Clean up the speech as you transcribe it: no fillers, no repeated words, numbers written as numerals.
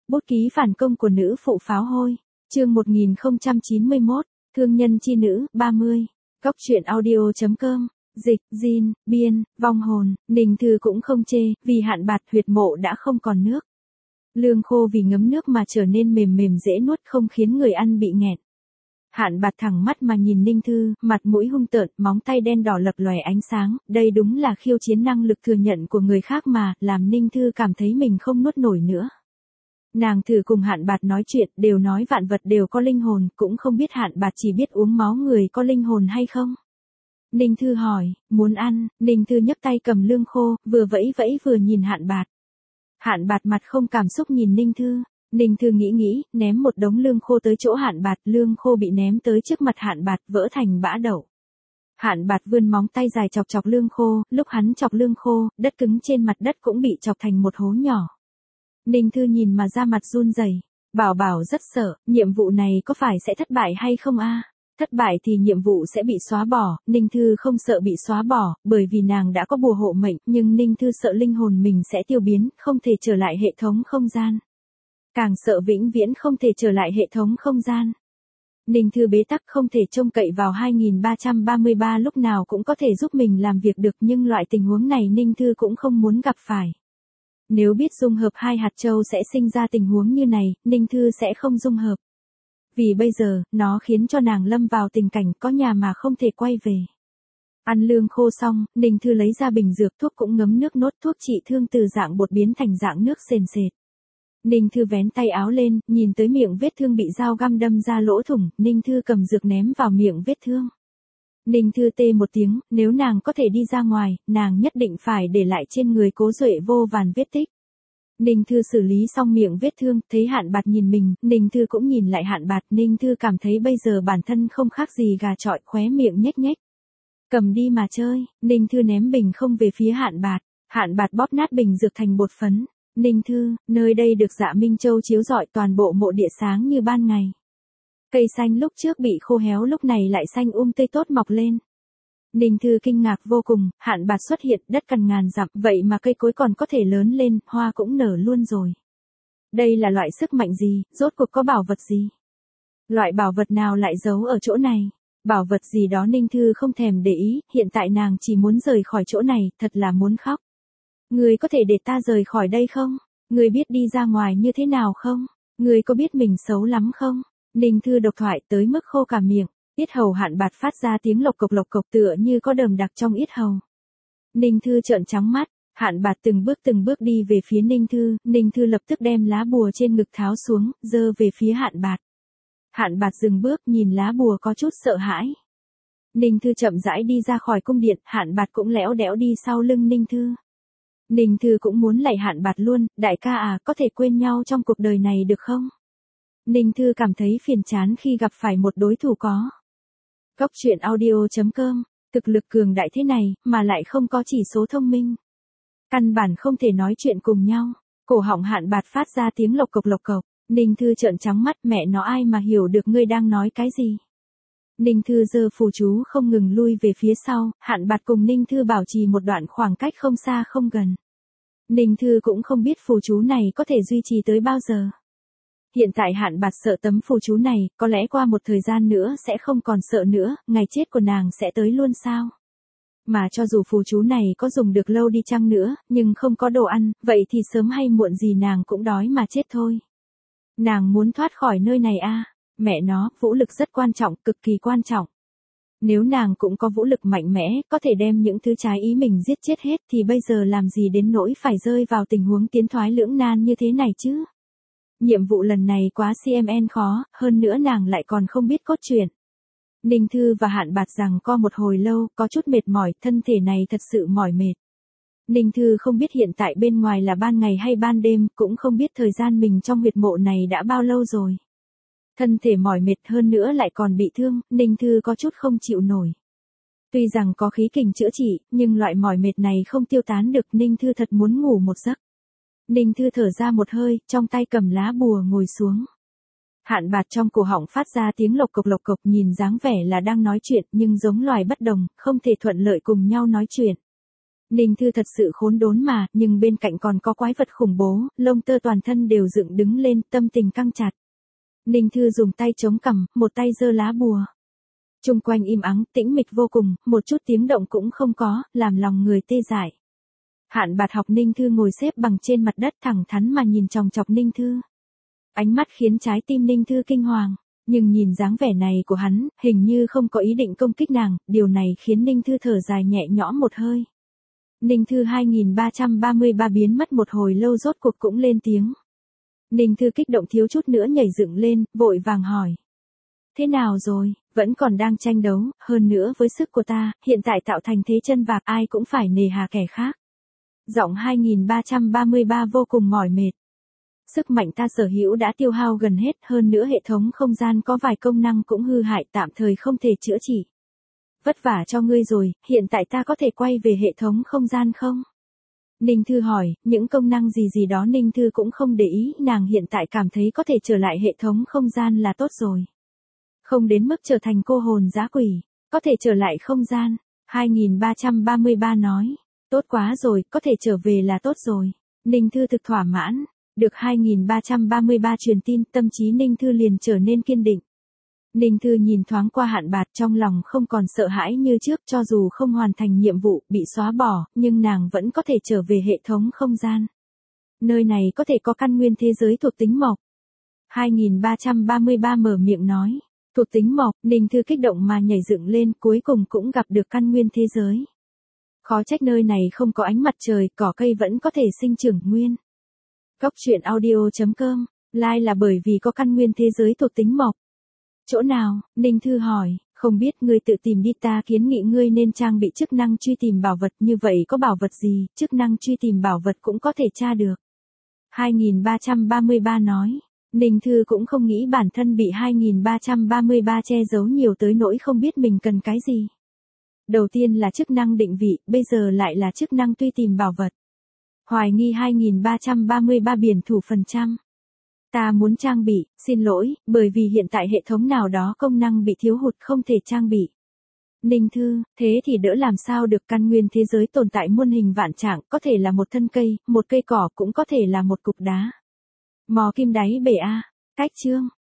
Bút ký phản công của nữ phụ pháo hôi. Chương 1091, thương nhân chi nữ, 30. Góc truyện audio.com. Dịch, Jin, biên, vong hồn, Ninh Thư cũng không chê, vì hạn bạt huyệt mộ đã không còn nước. Lương khô vì ngấm nước mà trở nên mềm mềm dễ nuốt, không khiến người ăn bị nghẹn. Hạn bạt thẳng mắt mà nhìn Ninh Thư, mặt mũi hung tợn, móng tay đen đỏ lập lòe ánh sáng, đây đúng là khiêu chiến năng lực thừa nhận của người khác mà, làm Ninh Thư cảm thấy mình không nuốt nổi nữa. Nàng thử cùng hạn bạt nói chuyện, đều nói vạn vật đều có linh hồn, cũng không biết hạn bạt chỉ biết uống máu người có linh hồn hay không. Ninh Thư hỏi, muốn ăn, Ninh Thư nhấc tay cầm lương khô, vừa vẫy vẫy vừa nhìn hạn bạt. Hạn bạt mặt không cảm xúc nhìn Ninh Thư. Ninh Thư nghĩ, ném một đống lương khô tới chỗ hạn bạt, lương khô bị ném tới trước mặt hạn bạt, vỡ thành bã đậu. Hạn bạt vươn móng tay dài chọc lương khô, lúc hắn chọc lương khô, đất cứng trên mặt đất cũng bị chọc thành một hố nhỏ. Ninh Thư nhìn mà da mặt run rẩy. Bảo rất sợ, nhiệm vụ này có phải sẽ thất bại hay không a? Thất bại thì nhiệm vụ sẽ bị xóa bỏ. Ninh Thư không sợ bị xóa bỏ, bởi vì nàng đã có bùa hộ mệnh, nhưng Ninh Thư sợ linh hồn mình sẽ tiêu biến, không thể trở lại hệ thống không gian. Càng sợ vĩnh viễn không thể trở lại hệ thống không gian. Ninh Thư bế tắc không thể trông cậy vào 2333 lúc nào cũng có thể giúp mình làm việc được, nhưng loại tình huống này Ninh Thư cũng không muốn gặp phải. Nếu biết dung hợp hai hạt châu sẽ sinh ra tình huống như này, Ninh Thư sẽ không dung hợp. Vì bây giờ, nó khiến cho nàng lâm vào tình cảnh có nhà mà không thể quay về. Ăn lương khô xong, Ninh Thư lấy ra bình dược thuốc cũng ngấm nước nốt thuốc trị thương từ dạng bột biến thành dạng nước sền sệt. Ninh Thư vén tay áo lên, nhìn tới miệng vết thương bị dao găm đâm ra lỗ thủng, Ninh Thư cầm dược ném vào miệng vết thương. Ninh Thư tê một tiếng, nếu nàng có thể đi ra ngoài, nàng nhất định phải để lại trên người Cố Duệ vô vàn vết tích. Ninh Thư xử lý xong miệng vết thương, thấy hạn bạt nhìn mình, Ninh Thư cũng nhìn lại hạn bạt, Ninh Thư cảm thấy bây giờ bản thân không khác gì gà chọi, khóe miệng nhếch nhếch. Cầm đi mà chơi, Ninh Thư ném bình không về phía hạn bạt bóp nát bình dược thành bột phấn. Ninh Thư, nơi đây được Dạ Minh Châu chiếu rọi, toàn bộ mộ địa sáng như ban ngày. Cây xanh lúc trước bị khô héo lúc này lại xanh tươi tốt mọc lên. Ninh Thư kinh ngạc vô cùng, hạn bạt xuất hiện, đất cằn ngàn dặm, vậy mà cây cối còn có thể lớn lên, hoa cũng nở luôn rồi. Đây là loại sức mạnh gì, rốt cuộc có bảo vật gì? Loại bảo vật nào lại giấu ở chỗ này? Bảo vật gì đó Ninh Thư không thèm để ý, hiện tại nàng chỉ muốn rời khỏi chỗ này, thật là muốn khóc. Người có thể để ta rời khỏi đây không? Người biết đi ra ngoài như thế nào không? Người có biết mình xấu lắm không? Ninh Thư độc thoại tới mức khô cả miệng, yết hầu hạn bạt phát ra tiếng lộc cộc tựa như có đờm đặc trong yết hầu. Ninh Thư trợn trắng mắt, hạn bạt từng bước đi về phía Ninh Thư lập tức đem lá bùa trên ngực tháo xuống, giơ về phía hạn bạt. Hạn bạt dừng bước nhìn lá bùa có chút sợ hãi. Ninh Thư chậm rãi đi ra khỏi cung điện, hạn bạt cũng lẽo đẽo đi sau lưng Ninh Thư. Ninh Thư cũng muốn lạy hạn bạt luôn, đại ca à, có thể quên nhau trong cuộc đời này được không? Ninh Thư cảm thấy phiền chán khi gặp phải một đối thủ có. Góc truyện audio.com, thực lực cường đại thế này, mà lại không có chỉ số thông minh. Căn bản không thể nói chuyện cùng nhau, cổ họng hạn bạt phát ra tiếng lộc cộc. Ninh Thư trợn trắng mắt, mẹ nó ai mà hiểu được ngươi đang nói cái gì. Ninh Thư giơ phù chú không ngừng lui về phía sau, hạn bạt cùng Ninh Thư bảo trì một đoạn khoảng cách không xa không gần. Ninh Thư cũng không biết phù chú này có thể duy trì tới bao giờ. Hiện tại hạn bạt sợ tấm phù chú này, có lẽ qua một thời gian nữa sẽ không còn sợ nữa, ngày chết của nàng sẽ tới luôn sao? Mà cho dù phù chú này có dùng được lâu đi chăng nữa, nhưng không có đồ ăn, vậy thì sớm hay muộn gì nàng cũng đói mà chết thôi. Nàng muốn thoát khỏi nơi này a, mẹ nó, vũ lực rất quan trọng, cực kỳ quan trọng. Nếu nàng cũng có vũ lực mạnh mẽ, có thể đem những thứ trái ý mình giết chết hết thì bây giờ làm gì đến nỗi phải rơi vào tình huống tiến thoái lưỡng nan như thế này chứ? Nhiệm vụ lần này quá CMN khó, hơn nữa nàng lại còn không biết cốt truyện. Ninh Thư và hạn bạt rằng co một hồi lâu, có chút mệt mỏi, thân thể này thật sự mỏi mệt. Ninh Thư không biết hiện tại bên ngoài là ban ngày hay ban đêm, cũng không biết thời gian mình trong huyệt mộ này đã bao lâu rồi. Thân thể mỏi mệt hơn nữa lại còn bị thương, Ninh Thư có chút không chịu nổi. Tuy rằng có khí kình chữa trị, nhưng loại mỏi mệt này không tiêu tán được, Ninh Thư thật muốn ngủ một giấc. Ninh Thư thở ra một hơi, trong tay cầm lá bùa ngồi xuống. Hạn bạt trong cổ họng phát ra tiếng lộc cộc nhìn dáng vẻ là đang nói chuyện nhưng giống loài bất đồng, không thể thuận lợi cùng nhau nói chuyện. Ninh Thư thật sự khốn đốn mà, nhưng bên cạnh còn có quái vật khủng bố, lông tơ toàn thân đều dựng đứng lên, tâm tình căng chặt. Ninh Thư dùng tay chống cằm, một tay giơ lá bùa. Chung quanh im ắng, tĩnh mịch vô cùng, một chút tiếng động cũng không có, làm lòng người tê dại. Hạn Bạt học Ninh Thư ngồi xếp bằng trên mặt đất thẳng thắn mà nhìn chòng chọc Ninh Thư. Ánh mắt khiến trái tim Ninh Thư kinh hoàng, nhưng nhìn dáng vẻ này của hắn, hình như không có ý định công kích nàng, điều này khiến Ninh Thư thở dài nhẹ nhõm một hơi. Ninh Thư 2333 biến mất một hồi lâu rốt cuộc cũng lên tiếng. Ninh Thư kích động thiếu chút nữa nhảy dựng lên, vội vàng hỏi. Thế nào rồi, vẫn còn đang tranh đấu, hơn nữa với sức của ta, hiện tại tạo thành thế chân vạc ai cũng phải nề hà kẻ khác. Giọng 2333 vô cùng mỏi mệt. Sức mạnh ta sở hữu đã tiêu hao gần hết, hơn nữa hệ thống không gian có vài công năng cũng hư hại tạm thời không thể chữa trị. Vất vả cho ngươi rồi, hiện tại ta có thể quay về hệ thống không gian không? Ninh Thư hỏi, những công năng gì đó Ninh Thư cũng không để ý, nàng hiện tại cảm thấy có thể trở lại hệ thống không gian là tốt rồi. Không đến mức trở thành cô hồn dã quỷ, có thể trở lại không gian. 2333 nói, tốt quá rồi, có thể trở về là tốt rồi. Ninh Thư thực thỏa mãn, được 2333 truyền tin, tâm trí Ninh Thư liền trở nên kiên định. Ninh Thư nhìn thoáng qua Hạn Bạt trong lòng không còn sợ hãi như trước, cho dù không hoàn thành nhiệm vụ, bị xóa bỏ, nhưng nàng vẫn có thể trở về hệ thống không gian. Nơi này có thể có căn nguyên thế giới thuộc tính mộc. 2333 mở miệng nói, thuộc tính mộc, Ninh Thư kích động mà nhảy dựng lên, cuối cùng cũng gặp được căn nguyên thế giới. Khó trách nơi này không có ánh mặt trời, cỏ cây vẫn có thể sinh trưởng nguyên. Góc truyện audio.com, like là bởi vì có căn nguyên thế giới thuộc tính mộc. Chỗ nào? Ninh Thư hỏi, không biết ngươi tự tìm đi, ta kiến nghị ngươi nên trang bị chức năng truy tìm bảo vật, như vậy có bảo vật gì, chức năng truy tìm bảo vật cũng có thể tra được. 2333 nói, Ninh Thư cũng không nghĩ bản thân bị 2333 che giấu nhiều tới nỗi không biết mình cần cái gì. Đầu tiên là chức năng định vị, bây giờ lại là chức năng truy tìm bảo vật. Hoài nghi 2333 biển thủ phần trăm. Ta muốn trang bị, xin lỗi, bởi vì hiện tại hệ thống nào đó công năng bị thiếu hụt không thể trang bị. Ninh Thư, thế thì đỡ làm sao được, căn nguyên thế giới tồn tại muôn hình vạn trạng, có thể là một thân cây, một cây cỏ, cũng có thể là một cục đá. Mò kim đáy bể a. Cách chương.